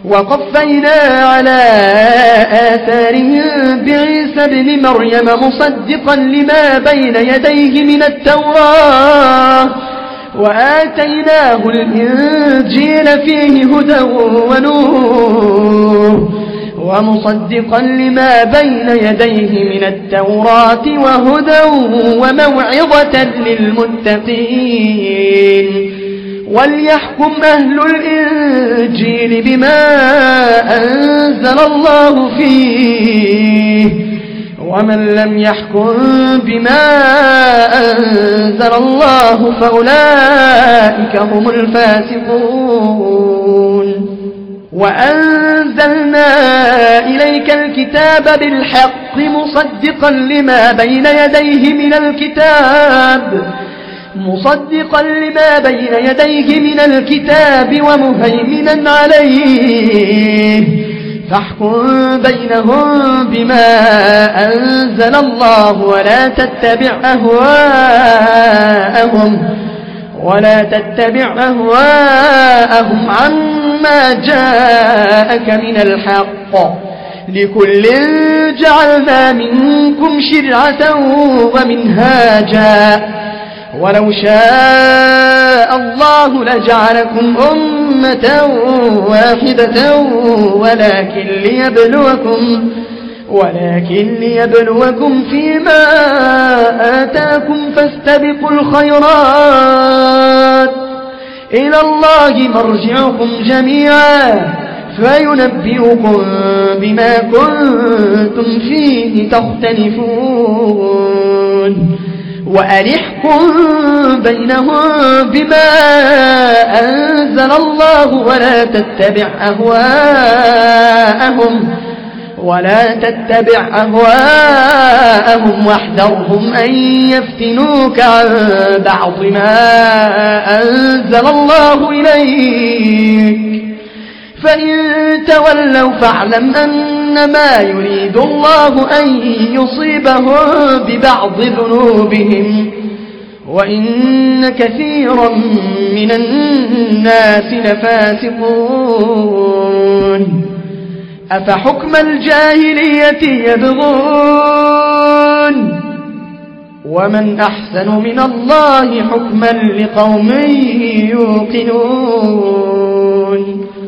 وقفينا على آثارهم بعيسى ابن مريم مصدقا لما بين يديه من التوراة وآتيناه الإنجيل فيه هدى ونور ومصدقا لما بين يديه من التوراة وهدى وموعظة للمتقين وليحكم أهل الإنجيل بما أنزل الله فيه ومن لم يحكم بما أنزل الله فأولئك هم الفاسقون وأنزلنا إليك الكتاب بالحق مصدقا لما بين يديه من الكتاب ومهيمنا عليه فاحكم بينهم بما أنزل الله ولا تتبع أهواءهم عما جاءك من الحق لكل جعلنا منكم شرعة ومنهاجا ولو شاء الله لجعلكم أمة واحدة ولكن ليبلوكم فيما آتاكم فاستبقوا الخيرات إلى الله مرجعكم جميعا فينبئكم بما كنتم فيه تختلفون وأنحكم بينهم بما أنزل الله ولا تتبع أهواءهم واحذرهم أن يفتنوك عن بعض ما أنزل الله إليك فإن تولوا فاعلم أنما يريد الله أن يصيبهم ببعض ذنوبهم وإن كثيرا من الناس لفاسقون أفحكم الجاهلية يبغون ومن أحسن من الله حكما لقوم يوقنون